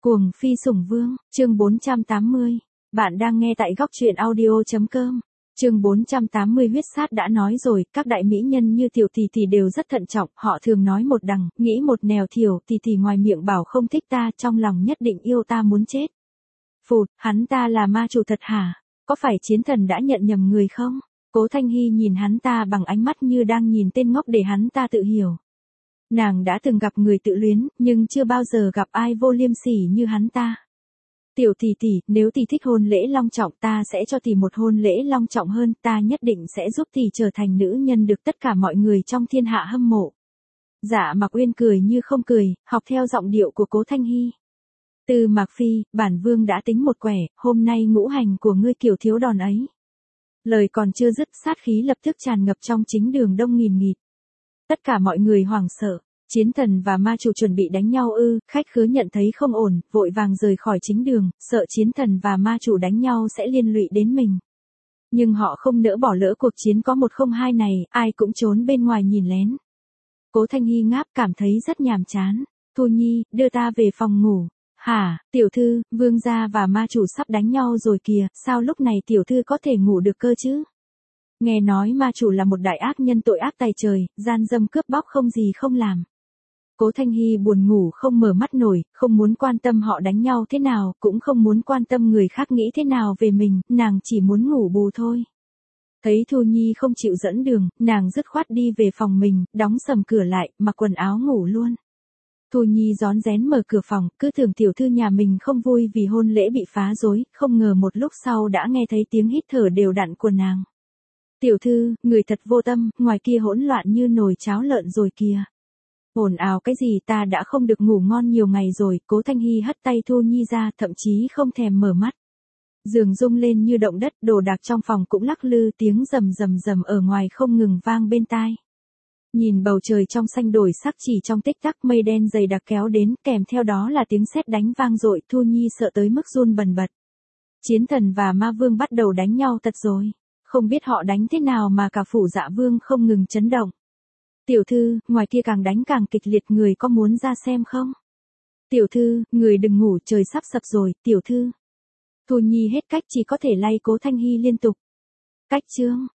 Cuồng phi sủng vương, chương 480. Bạn đang nghe tại góc truyện audio.com. Chương 480 huyết sát đã nói rồi, các đại mỹ nhân như Tiểu Tỷ đều rất thận trọng, họ thường nói một đằng, nghĩ một nẻo. Tiểu Tỷ ngoài miệng bảo không thích ta, trong lòng nhất định yêu ta muốn chết. Phụt, hắn ta là ma chủ thật hả? Có phải chiến thần đã nhận nhầm người không? Cố Thanh Hy nhìn hắn ta bằng ánh mắt như đang nhìn tên ngốc để hắn ta tự hiểu. Nàng đã từng gặp người tự luyến, nhưng chưa bao giờ gặp ai vô liêm sỉ như hắn ta. Tiểu tỷ, nếu tỷ thích hôn lễ long trọng ta sẽ cho tỷ một hôn lễ long trọng hơn, ta nhất định sẽ giúp tỷ trở thành nữ nhân được tất cả mọi người trong thiên hạ hâm mộ. Dạ Mạc Uyên cười như không cười, học theo giọng điệu của Cố Thanh Hy. Từ Mạc Phi, bản vương đã tính một quẻ, hôm nay ngũ hành của ngươi kiểu thiếu đòn ấy. Lời còn chưa dứt, sát khí lập tức tràn ngập trong chính đường đông nghìn nghịt. Tất cả mọi người hoảng sợ, chiến thần và ma chủ chuẩn bị đánh nhau ư? Khách khứa nhận thấy không ổn, vội vàng rời khỏi chính đường, sợ chiến thần và ma chủ đánh nhau sẽ liên lụy đến mình. Nhưng họ không nỡ bỏ lỡ cuộc chiến có 102 này, ai cũng trốn bên ngoài nhìn lén. Cố Thanh Hy ngáp cảm thấy rất nhàm chán. Thu Nhi, đưa ta về phòng ngủ. Hả, tiểu thư, vương gia và ma chủ sắp đánh nhau rồi kìa, sao lúc này tiểu thư có thể ngủ được cơ chứ? Nghe nói ma chủ là một đại ác nhân tội ác tày trời, gian dâm cướp bóc không gì không làm. Cố Thanh Hy buồn ngủ không mở mắt nổi, không muốn quan tâm họ đánh nhau thế nào, cũng không muốn quan tâm người khác nghĩ thế nào về mình, nàng chỉ muốn ngủ bù thôi. Thấy Thu Nhi không chịu dẫn đường, nàng dứt khoát đi về phòng mình, đóng sầm cửa lại, mặc quần áo ngủ luôn. Thu Nhi rón rén mở cửa phòng, cứ tưởng tiểu thư nhà mình không vui vì hôn lễ bị phá rối, không ngờ một lúc sau đã nghe thấy tiếng hít thở đều đặn của nàng. Tiểu thư, người thật vô tâm, ngoài kia hỗn loạn như nồi cháo lợn rồi kìa. Ồn ào cái gì, ta đã không được ngủ ngon nhiều ngày rồi. Cố Thanh Hy hất tay Thu Nhi ra, thậm chí không thèm mở mắt. Giường rung lên như động đất, đồ đạc trong phòng cũng lắc lư, tiếng rầm rầm rầm ở ngoài không ngừng vang bên tai. Nhìn bầu trời trong xanh đổi sắc chỉ trong tích tắc, mây đen dày đặc kéo đến, kèm theo đó là tiếng sét đánh vang dội. Thu Nhi sợ tới mức run bần bật. Chiến thần và ma vương bắt đầu đánh nhau thật rồi. Không biết họ đánh thế nào mà cả phủ Dạ Vương không ngừng chấn động. Tiểu thư, ngoài kia càng đánh càng kịch liệt, người có muốn ra xem không? Tiểu thư, người đừng ngủ, trời sắp sập rồi, tiểu thư. Thu Nhi hết cách chỉ có thể lay Cố Thanh Hy liên tục. Cách chương,